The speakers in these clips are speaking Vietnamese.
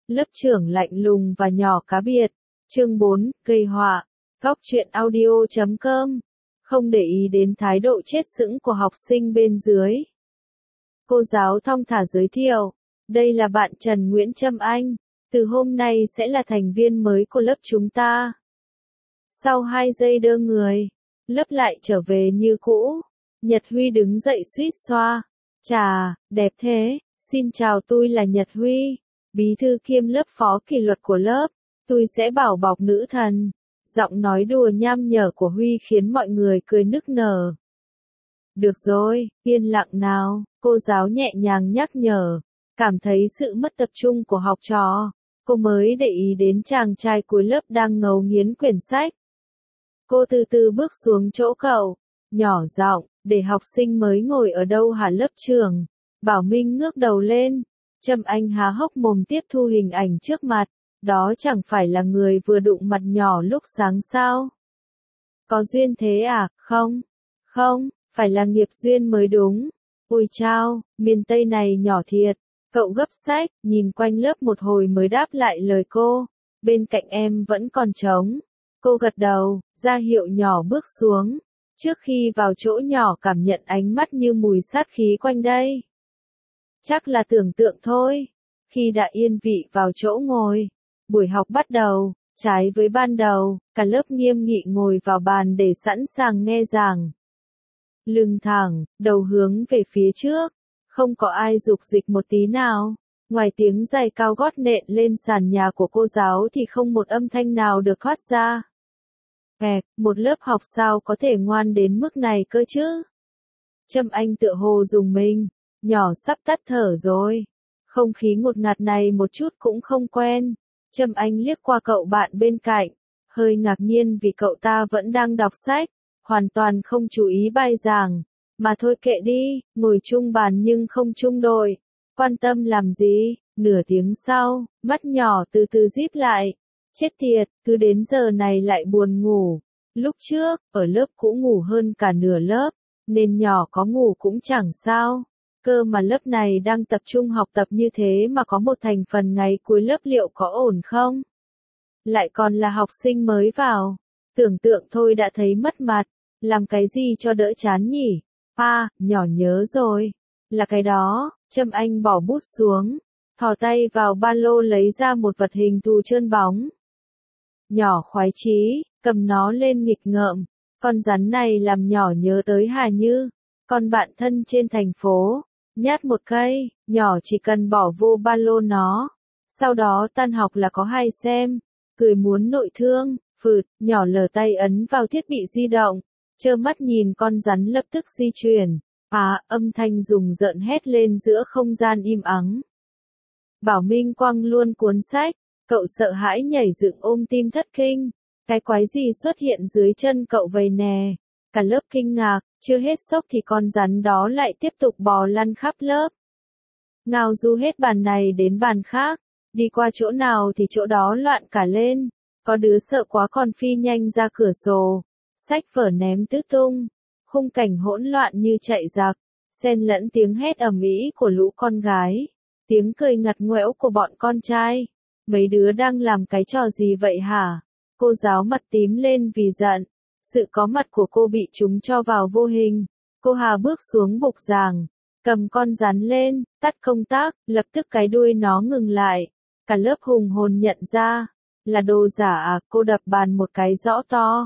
Lớp trưởng lạnh lùng và nhỏ cá biệt. Chương 4, gây họa. Góc truyện audio.com. Không để ý đến thái độ chết sững của học sinh bên dưới. Cô giáo thong thả giới thiệu. Đây là bạn Trần Nguyễn Trâm Anh. Từ hôm nay sẽ là thành viên mới của lớp chúng ta. Sau 2 giây đơ người, lớp lại trở về như cũ. Nhật Huy đứng dậy suýt xoa. Chà, đẹp thế. Xin chào, tôi là Nhật Huy, bí thư kiêm lớp phó kỷ luật của lớp. Tôi sẽ bảo bọc nữ thần. Giọng nói đùa nham nhở của Huy khiến mọi người cười nức nở. Được rồi, yên lặng nào, cô giáo nhẹ nhàng nhắc nhở. Cảm thấy sự mất tập trung của học trò, cô mới để ý đến chàng trai cuối lớp đang ngấu nghiến quyển sách. Cô từ từ bước xuống chỗ cậu, nhỏ giọng, để học sinh mới ngồi ở đâu hả lớp trưởng? Bảo Minh ngước đầu lên, Trâm Anh há hốc mồm tiếp thu hình ảnh trước mặt, đó chẳng phải là người vừa đụng mặt nhỏ lúc sáng sao? Có duyên thế à? Không, phải là nghiệp duyên mới đúng. Ôi chao, miền Tây này nhỏ thiệt. Cậu gấp sách, nhìn quanh lớp một hồi mới đáp lại lời cô. Bên cạnh em vẫn còn trống. Cô gật đầu, ra hiệu nhỏ bước xuống. Trước khi vào chỗ nhỏ cảm nhận ánh mắt như mùi sát khí quanh đây. Chắc là tưởng tượng thôi. Khi đã yên vị vào chỗ ngồi, buổi học bắt đầu. Trái với ban đầu, cả lớp nghiêm nghị ngồi vào bàn để sẵn sàng nghe giảng. Lưng thẳng, đầu hướng về phía trước. Không có ai dục dịch một tí nào. Ngoài tiếng giày cao gót nện lên sàn nhà của cô giáo thì không một âm thanh nào được thoát ra. Một lớp học sao có thể ngoan đến mức này cơ chứ? Trâm Anh tựa hồ dùng mình, nhỏ sắp tắt thở rồi. Không khí ngột ngạt này một chút cũng không quen. Trâm Anh liếc qua cậu bạn bên cạnh, hơi ngạc nhiên vì cậu ta vẫn đang đọc sách, hoàn toàn không chú ý bài giảng. Mà thôi kệ đi, ngồi chung bàn nhưng không chung đội. Quan tâm làm gì? Nửa tiếng sau, mắt nhỏ từ từ díp lại. Chết tiệt, cứ đến giờ này lại buồn ngủ. Lúc trước, ở lớp cũ ngủ hơn cả nửa lớp, nên nhỏ có ngủ cũng chẳng sao. Cơ mà lớp này đang tập trung học tập như thế mà có một thành phần ngày cuối lớp liệu có ổn không? Lại còn là học sinh mới vào. Tưởng tượng thôi đã thấy mất mặt. Làm cái gì cho đỡ chán nhỉ? Nhỏ nhớ rồi. Là cái đó. Trâm Anh bỏ bút xuống, thò tay vào ba lô lấy ra một vật hình thù trơn bóng. Nhỏ khoái chí, cầm nó lên nghịch ngợm. Con rắn này làm nhỏ nhớ tới Hà Như, con bạn thân trên thành phố. Nhát một cây, nhỏ chỉ cần bỏ vô ba lô nó. Sau đó tan học là có hay xem. Cười muốn nội thương, nhỏ lờ tay ấn vào thiết bị di động. Trơ mắt nhìn con rắn lập tức di chuyển. Âm thanh rùng rợn hét lên giữa không gian im ắng. Bảo Minh quăng luôn cuốn sách, cậu sợ hãi nhảy dựng ôm tim thất kinh. Cái quái gì xuất hiện dưới chân cậu vậy nè? Cả lớp kinh ngạc, chưa hết sốc thì con rắn đó lại tiếp tục bò lăn khắp lớp. Ngao du hết bàn này đến bàn khác, đi qua chỗ nào thì chỗ đó loạn cả lên. Có đứa sợ quá còn phi nhanh ra cửa sổ. Sách vở ném tứ tung, khung cảnh hỗn loạn như chạy giặc, xen lẫn tiếng hét ầm ĩ của lũ con gái, tiếng cười ngặt nghẽo của bọn con trai. Mấy đứa đang làm cái trò gì vậy hả? Cô giáo mặt tím lên vì giận, sự có mặt của cô bị chúng cho vào vô hình. Cô Hà bước xuống bục giảng, cầm con rắn lên, tắt công tắc, lập tức cái đuôi nó ngừng lại. Cả lớp hùng hồn nhận ra, là đồ giả à? Cô đập bàn một cái rõ to.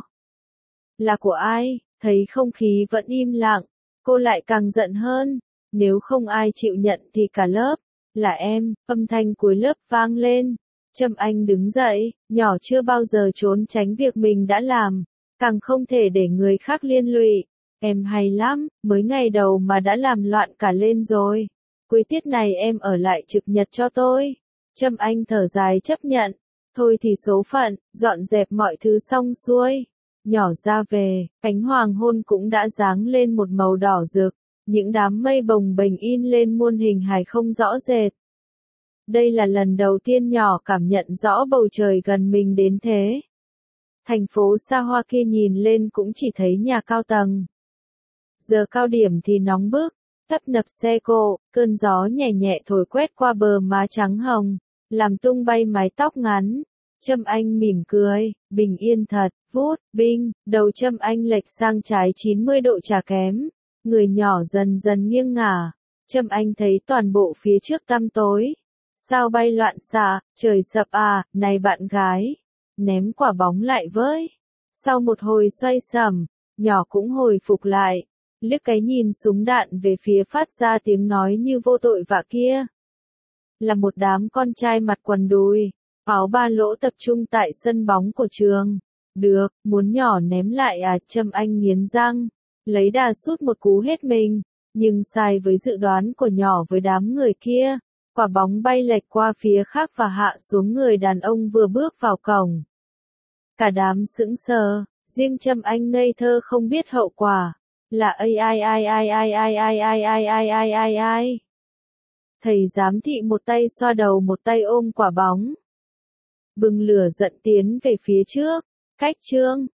Là của ai? Thấy không khí vẫn im lặng, cô lại càng giận hơn. Nếu không ai chịu nhận thì cả lớp. Là em, âm thanh cuối lớp vang lên. Trâm Anh đứng dậy, nhỏ chưa bao giờ trốn tránh việc mình đã làm, càng không thể để người khác liên lụy. Em hay lắm, mới ngày đầu mà đã làm loạn cả lên rồi. Cuối tiết này em ở lại trực nhật cho tôi. Trâm Anh thở dài chấp nhận. Thôi thì số phận, dọn dẹp mọi thứ xong xuôi. Nhỏ ra về, cánh hoàng hôn cũng đã giáng lên một màu đỏ rực, những đám mây bồng bềnh in lên muôn hình hài không rõ rệt. Đây là lần đầu tiên nhỏ cảm nhận rõ bầu trời gần mình đến thế. Thành phố xa hoa kia nhìn lên cũng chỉ thấy nhà cao tầng. Giờ cao điểm thì nóng bức, tấp nập xe cộ, cơn gió nhẹ nhẹ thổi quét qua bờ má trắng hồng, làm tung bay mái tóc ngắn. Trâm Anh mỉm cười, bình yên thật, vút, binh, đầu Trâm Anh lệch sang trái 90 độ chả kém. Người nhỏ dần dần nghiêng ngả. Trâm Anh thấy toàn bộ phía trước tăm tối. Sao bay loạn xạ, trời sập à, này bạn gái. Ném quả bóng lại với. Sau một hồi xoay sầm, nhỏ cũng hồi phục lại. Liếc cái nhìn súng đạn về phía phát ra tiếng nói như vô tội vạ kia. Là một đám con trai mặc quần đùi, áo ba lỗ tập trung tại sân bóng của trường. Được, muốn nhỏ ném lại à, Trâm Anh nghiến răng. Lấy đà sút một cú hết mình, nhưng sai với dự đoán của nhỏ với đám người kia. Quả bóng bay lệch qua phía khác và hạ xuống người đàn ông vừa bước vào cổng. Cả đám sững sờ, riêng Trâm Anh ngây thơ không biết hậu quả. Là ai. Thầy giám thị một tay xoa đầu một tay ôm quả bóng. Bừng lửa giận tiến về phía trước. Cách chương